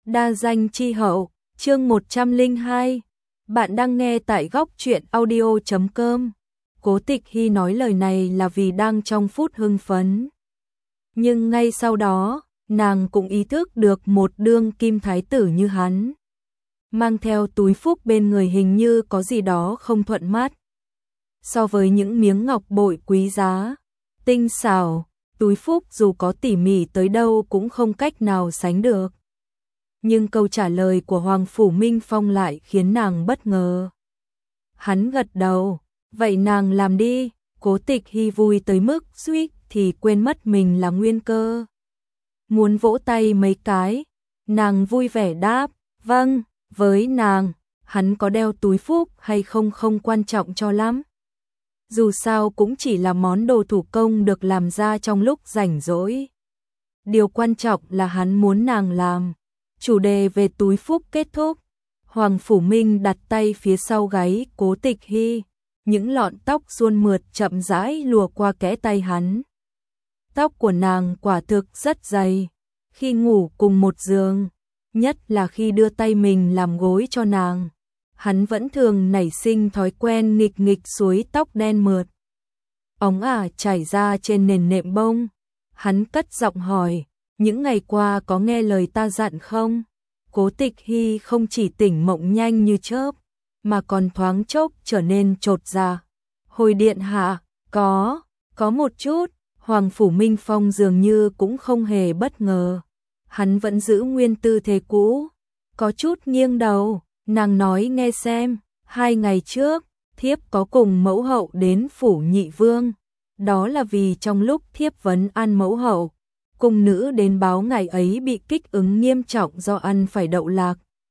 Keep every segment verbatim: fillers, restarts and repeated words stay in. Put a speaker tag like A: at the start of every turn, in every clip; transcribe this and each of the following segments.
A: Đa danh chi hậu, chương một trăm lẻ hai. Bạn đang nghe tại góc truyện audio chấm com. Cố Tịch Hy nói lời này là vì đang trong phút hưng phấn. Nhưng ngay sau đó, nàng cũng ý thức được một đương kim thái tử như hắn. Mang theo túi phúc bên người hình như có gì đó không thuận mắt. So với những miếng ngọc bội quý giá, tinh xảo, túi phúc dù có tỉ mỉ tới đâu cũng không cách nào sánh được. Nhưng câu trả lời của Hoàng Phủ Minh Phong lại khiến nàng bất ngờ. Hắn gật đầu, vậy nàng làm đi. Cố Tịch Hy vui tới mức suýt thì quên mất mình là Nguyên Cơ. Muốn vỗ tay mấy cái, nàng vui vẻ đáp, vâng, với nàng, hắn có đeo túi phúc hay không không quan trọng cho lắm. Dù sao cũng chỉ là món đồ thủ công được làm ra trong lúc rảnh rỗi. Điều quan trọng là hắn muốn nàng làm. Chủ đề về túi phúc kết thúc, Hoàng Phủ Minh đặt tay phía sau gáy Cố Tịch Hy, những lọn tóc suôn mượt chậm rãi lùa qua kẽ tay hắn. Tóc của nàng quả thực rất dày, khi ngủ cùng một giường, nhất là khi đưa tay mình làm gối cho nàng, hắn vẫn thường nảy sinh thói quen nghịch nghịch xuối tóc đen mượt. Óng ả chảy ra trên nền nệm bông, hắn cất giọng hỏi, những ngày qua có nghe lời ta dặn không? Cố Tịch Hy không chỉ tỉnh mộng nhanh như chớp, mà còn thoáng chốc trở nên chột dạ. Hồi điện hạ, có, có một chút. Hoàng Phủ Minh Phong dường như cũng không hề bất ngờ. Hắn vẫn giữ nguyên tư thế cũ, có chút nghiêng đầu, nàng nói nghe xem, hai ngày trước, thiếp có cùng mẫu hậu đến phủ nhị vương. Đó là vì trong lúc thiếp vấn an mẫu hậu, cung nữ đến báo ngày ấy bị kích ứng nghiêm trọng do ăn phải đậu lạc.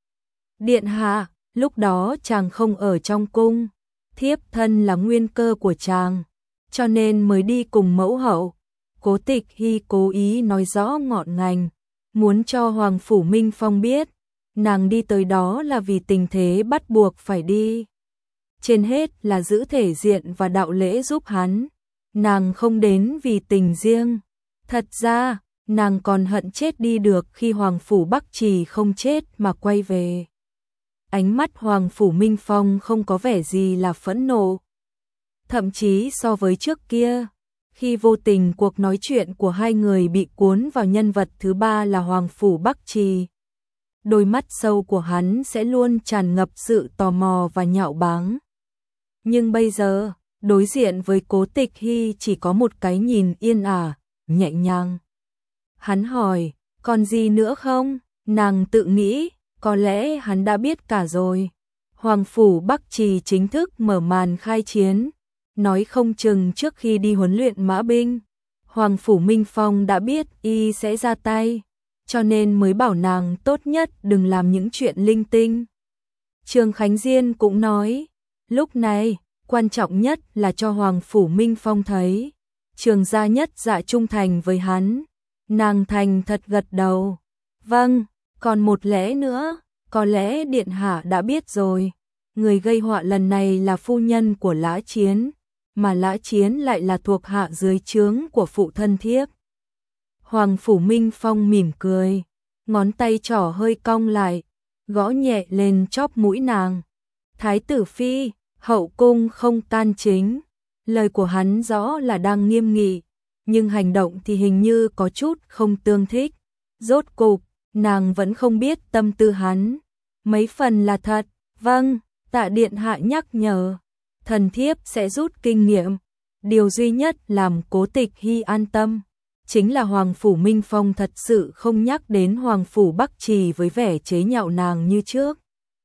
A: Điện hạ, lúc đó chàng không ở trong cung, thiếp thân là Nguyên Cơ của chàng, cho nên mới đi cùng mẫu hậu. Cố Tịch Hy cố ý nói rõ ngọn ngành, muốn cho Hoàng Phủ Minh Phong biết, nàng đi tới đó là vì tình thế bắt buộc phải đi. Trên hết là giữ thể diện và đạo lễ giúp hắn, nàng không đến vì tình riêng. Thật ra, nàng còn hận chết đi được khi Hoàng Phủ Bắc Trì không chết mà quay về. Ánh mắt Hoàng Phủ Minh Phong không có vẻ gì là phẫn nộ. Thậm chí so với trước kia, khi vô tình cuộc nói chuyện của hai người bị cuốn vào nhân vật thứ ba là Hoàng Phủ Bắc Trì, đôi mắt sâu của hắn sẽ luôn tràn ngập sự tò mò và nhạo báng. Nhưng bây giờ, đối diện với Cố Tịch Hy chỉ có một cái nhìn yên ả, nhẹ nhàng. Hắn hỏi, còn gì nữa không? Nàng tự nghĩ, có lẽ hắn đã biết cả rồi. Hoàng Phủ Bắc Trì chính thức mở màn khai chiến. Nói không chừng trước khi đi huấn luyện mã binh, Hoàng Phủ Minh Phong đã biết y sẽ ra tay, cho nên mới bảo nàng tốt nhất đừng làm những chuyện linh tinh. Trường Khánh Diên cũng nói, lúc này, quan trọng nhất là cho Hoàng Phủ Minh Phong thấy, Trường gia nhất dạ trung thành với hắn. Nàng thành thật gật đầu, vâng, còn một lẽ nữa, có lẽ điện hạ đã biết rồi, người gây họa lần này là phu nhân của Lã Chiến, mà Lã Chiến lại là thuộc hạ dưới trướng của phụ thân thiếp. Hoàng Phủ Minh Phong mỉm cười, ngón tay trỏ hơi cong lại, gõ nhẹ lên chóp mũi nàng. Thái tử phi, hậu cung không can chính. Lời của hắn rõ là đang nghiêm nghị, nhưng hành động thì hình như có chút không tương thích. Rốt cục, nàng vẫn không biết tâm tư hắn. Mấy phần là thật, vâng, tạ điện hạ nhắc nhở. Thần thiếp sẽ rút kinh nghiệm. Điều duy nhất làm Cố Tịch Hy an tâm, chính là Hoàng Phủ Minh Phong thật sự không nhắc đến Hoàng Phủ Bắc Trì với vẻ chế nhạo nàng như trước.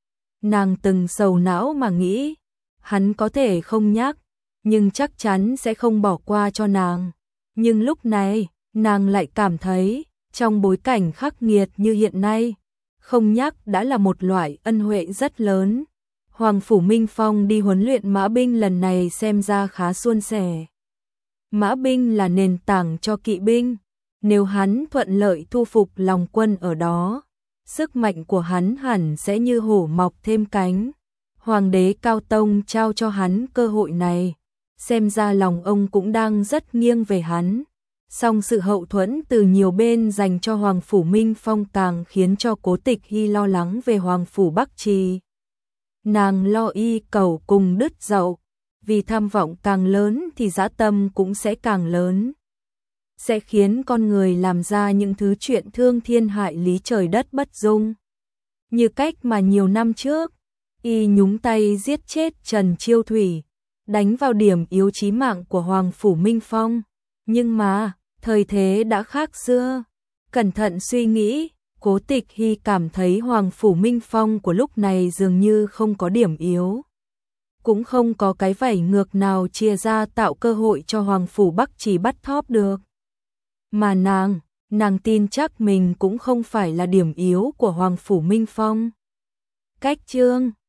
A: Nàng từng sầu não mà nghĩ, hắn có thể không nhắc, nhưng chắc chắn sẽ không bỏ qua cho nàng. Nhưng lúc này, nàng lại cảm thấy, trong bối cảnh khắc nghiệt như hiện nay, không nhắc đã là một loại ân huệ rất lớn. Hoàng Phủ Minh Phong đi huấn luyện mã binh lần này xem ra khá suôn sẻ. Mã binh là nền tảng cho kỵ binh, nếu hắn thuận lợi thu phục lòng quân ở đó, sức mạnh của hắn hẳn sẽ như hổ mọc thêm cánh. Hoàng đế Cao Tông trao cho hắn cơ hội này, xem ra lòng ông cũng đang rất nghiêng về hắn. Song sự hậu thuẫn từ nhiều bên dành cho Hoàng phủ Minh Phong càng khiến cho Cố Tịch Hy lo lắng về Hoàng phủ Bắc Trì. Nàng lo y cầu cùng đứt dậu, vì tham vọng càng lớn thì dã tâm cũng sẽ càng lớn. Sẽ khiến con người làm ra những thứ chuyện thương thiên hại lý trời đất bất dung. Như cách mà nhiều năm trước, y nhúng tay giết chết Trần Chiêu Thủy, đánh vào điểm yếu chí mạng của Hoàng phủ Minh Phong. Nhưng mà, thời thế đã khác xưa. Cẩn thận suy nghĩ, Cố Tịch Hy cảm thấy Hoàng phủ Minh Phong của lúc này dường như không có điểm yếu. Cũng không có cái vảy ngược nào chia ra tạo cơ hội cho Hoàng phủ Bắc Trì bắt thóp được. Mà nàng, nàng tin chắc mình cũng không phải là điểm yếu của Hoàng phủ Minh Phong. Cách chương